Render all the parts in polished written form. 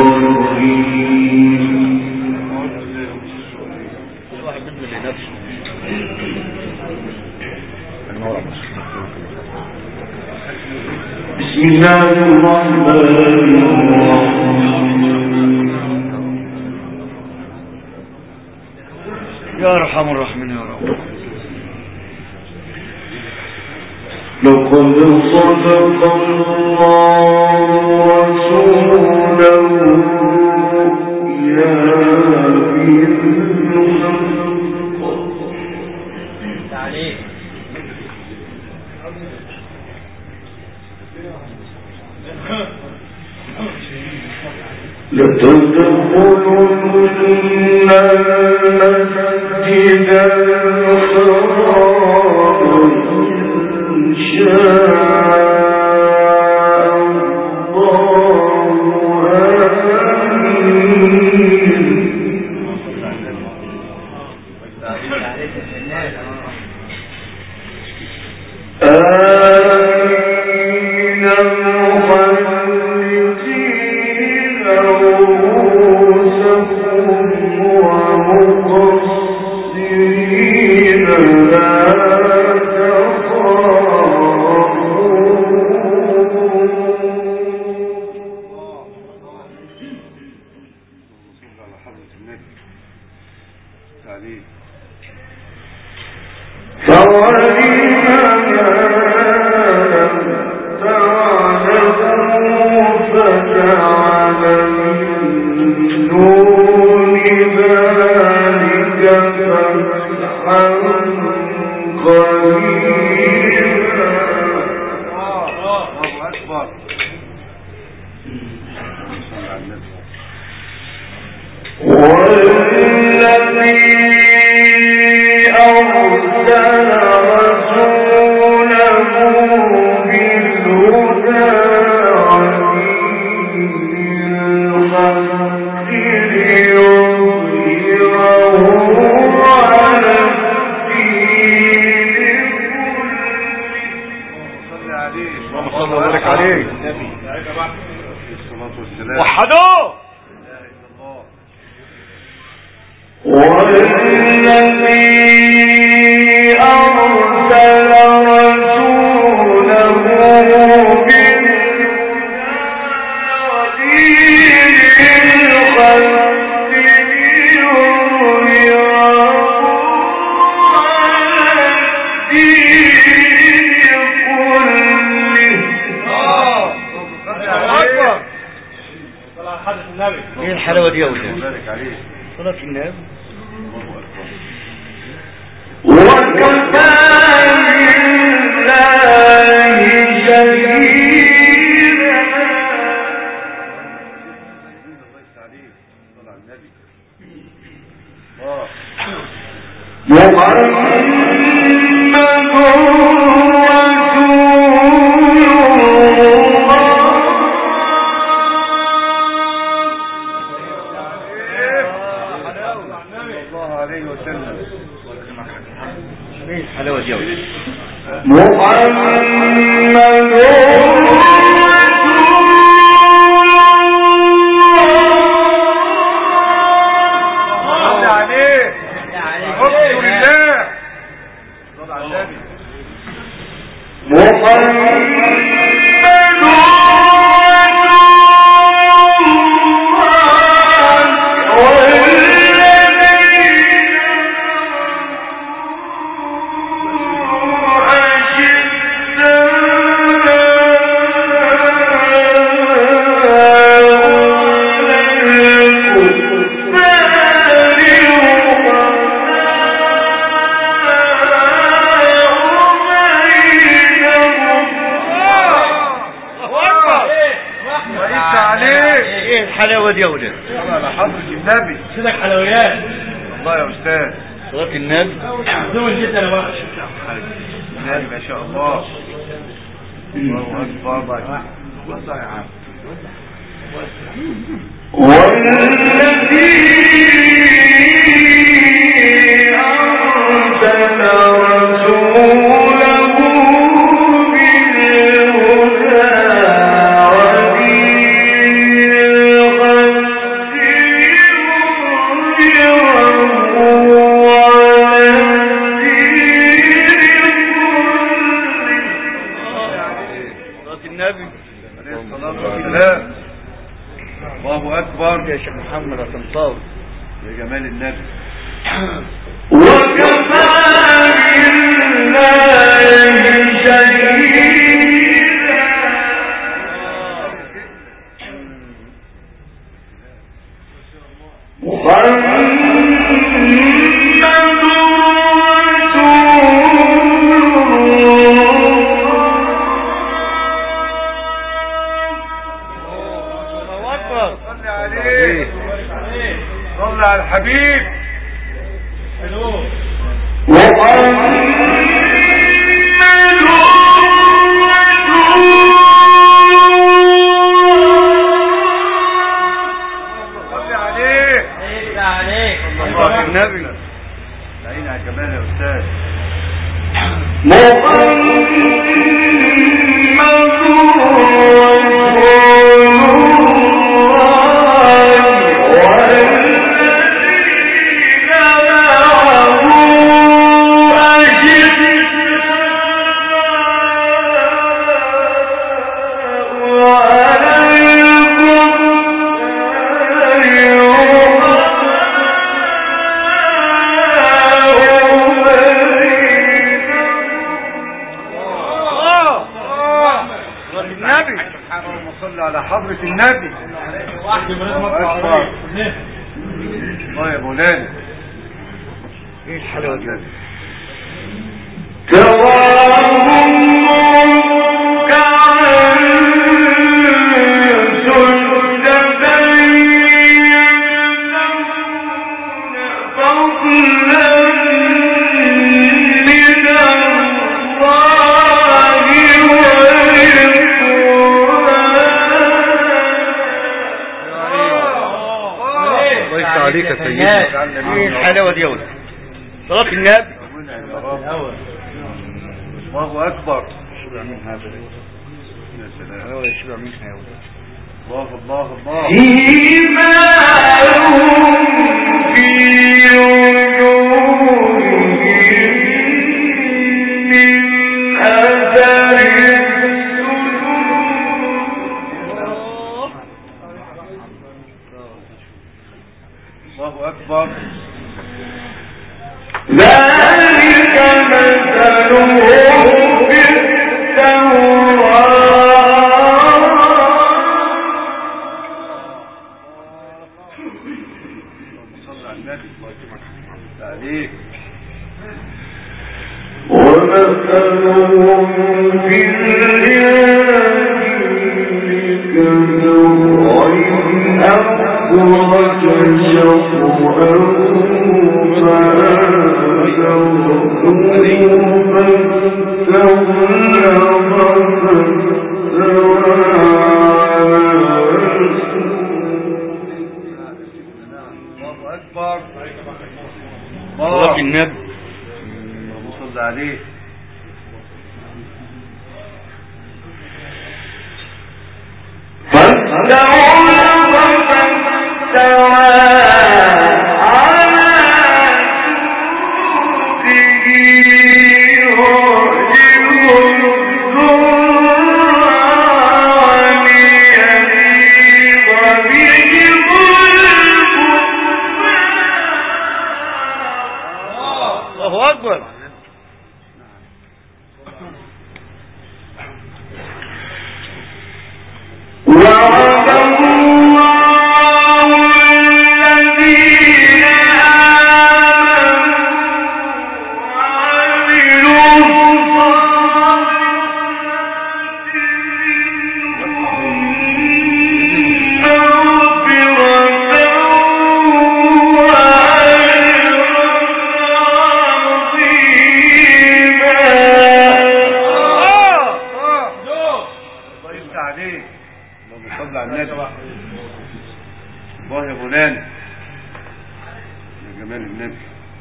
بسم الله الرحمن يا أرحم الراحمين يا رب. لقد صدق الله رسوله يا لتدخلن المسجد الحرام إن شاء الله ايه الحلاوة دي يا ولاد؟ صلاة النبي. وكفى بالله شهيدا الحلاوة دي يا ولاد؟ على حضرة النبي. سيدك حلويات الله يا أستاذ. صلاة النبي دول جدا يا باشا. النبي ما شاء الله. الله أكبر. وسع يا عم. والذي أرسل رسوله بالهدى ودين الحق الله أكبر يا شيخ محمد هتنصاوي يا جمال النبي. وكفى بالله شهيدا صلى على الحبيب. النبي العين على الجمال يا أستاذ. على حضرة النبي. الله يا مولانا. ايه الحلاوة دي؟ عليك يا سيدنا. ايه الحلاوة دي يا ولد؟ صلاة النبي. الله أكبر. شبع من هذا يا سلام. ايوه شبع منها يا ولد. الله الله الله. فيما هم في وجوههم من أثر الله أكبر. ذلك مثلهم في التوراة صلى على النبي عليك. ومثلهم في الإنجيل كزرع أخرج صلاة النبي. اللهم صل عليه. الله أكبر. الله يا مولانا يا جمال النبي.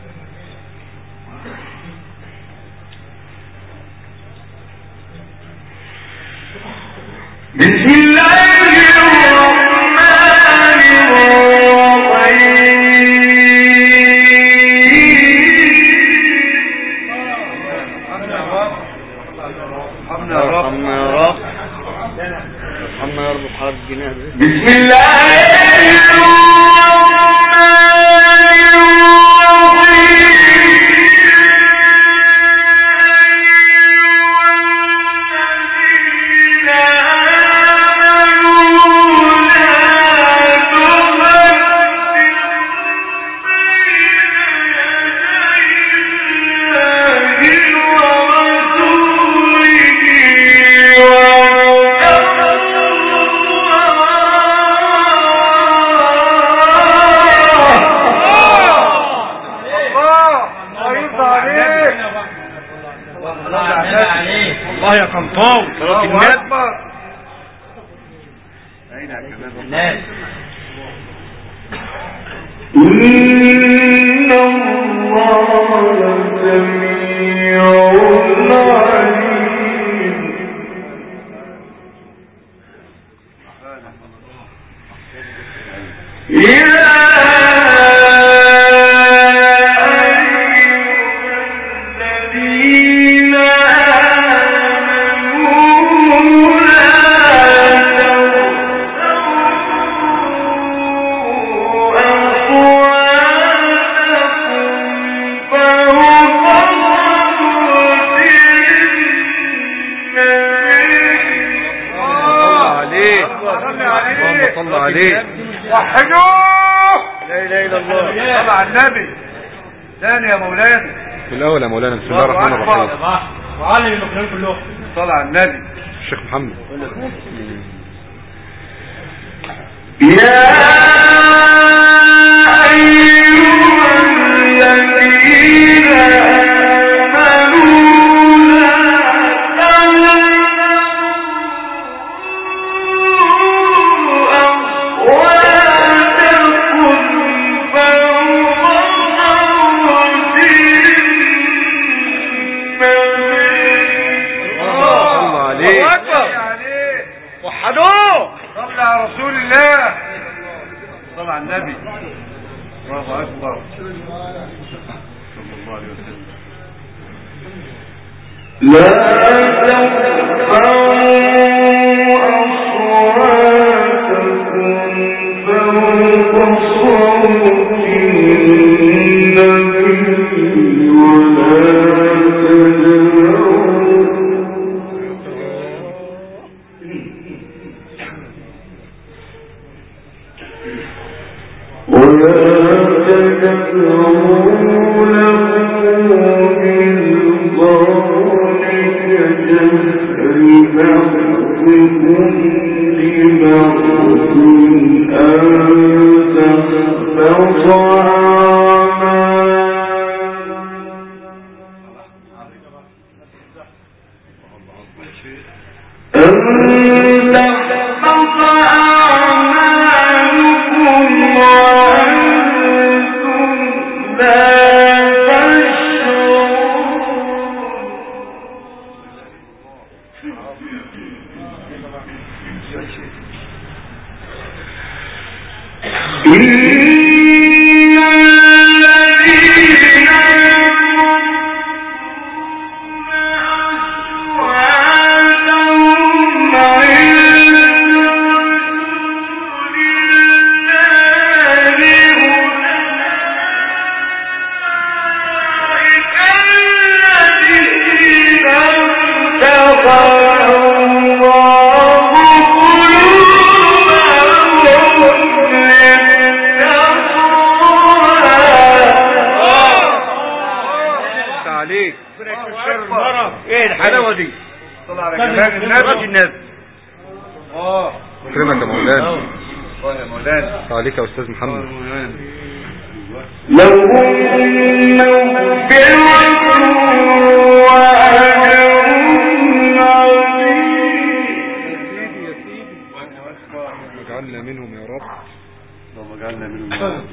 بسم الله الرحمن ارحمنا يا رب. ارحمنا يا رب. حرب جنازة. بسم الله إن الله سميع عليم وحدوه لا اله الا الله. صلى على النبي. ثاني يا مولانا. في الاول يا مولانا. بسم الله الرحمن الرحيم. وعلم المخلوقين كلهم. صلى على النبي. الشيخ محمد. يا أيها الذين النبي. الله أكبر. صلى الله عليه وسلم. لا ترفعوا أصواتكم فوق صوت النبي ولا تجهروا له بالقول كجهر بعضكم لبعض أن تحبط عليك يا أستاذ محمد. لهم مغفرة وأجر عظيم. اجعلنا منهم يا رب. اللهم اجعلنا منهم يا رب.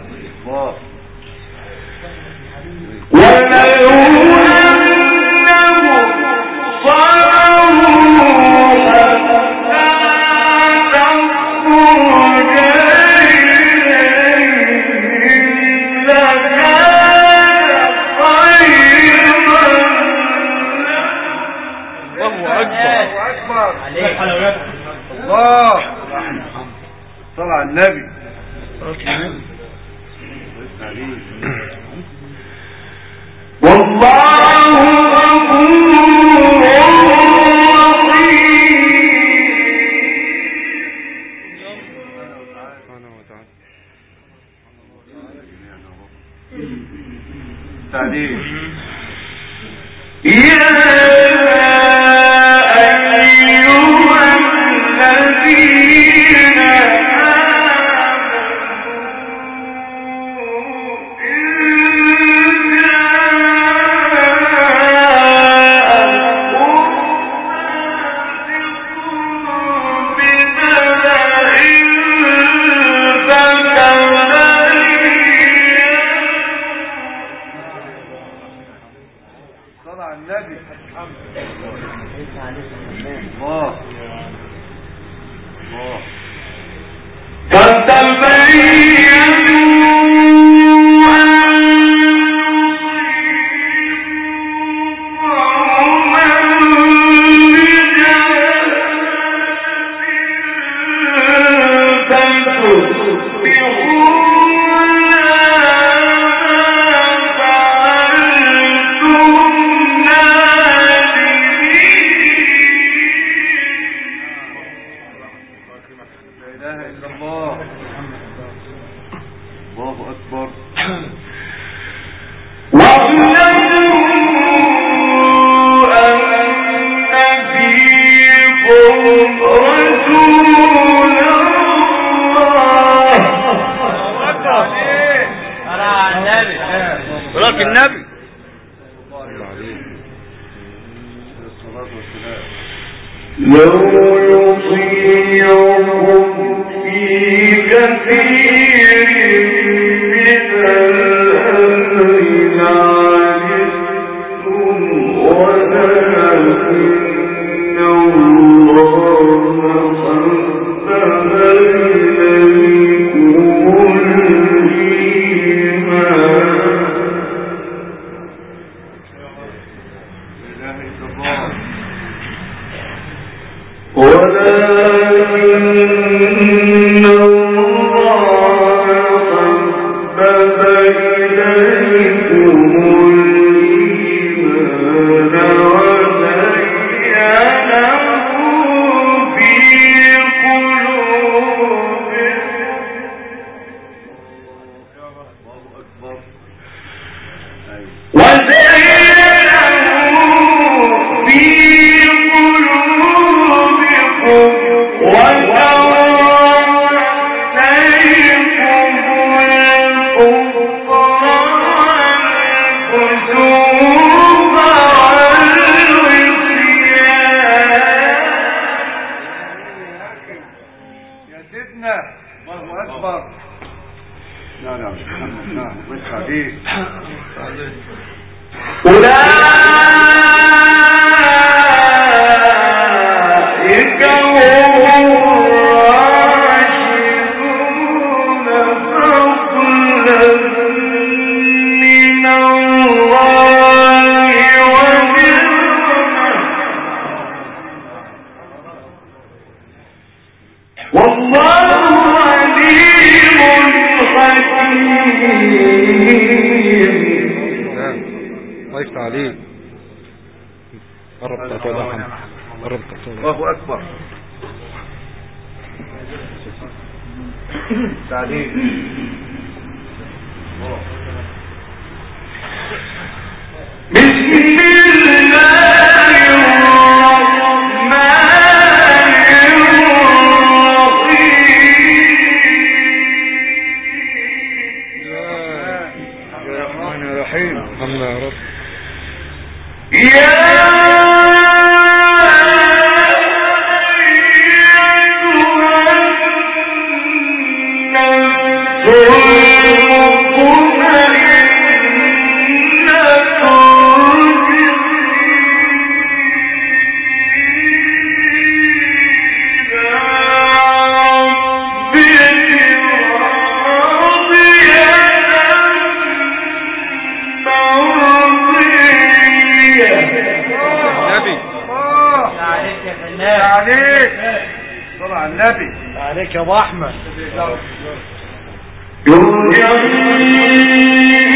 ولو أنهم الله أكبر. تعليم. بسم الله الرحمن الرحيم. الله يا رب. عليك يا ابو احمد. يرجع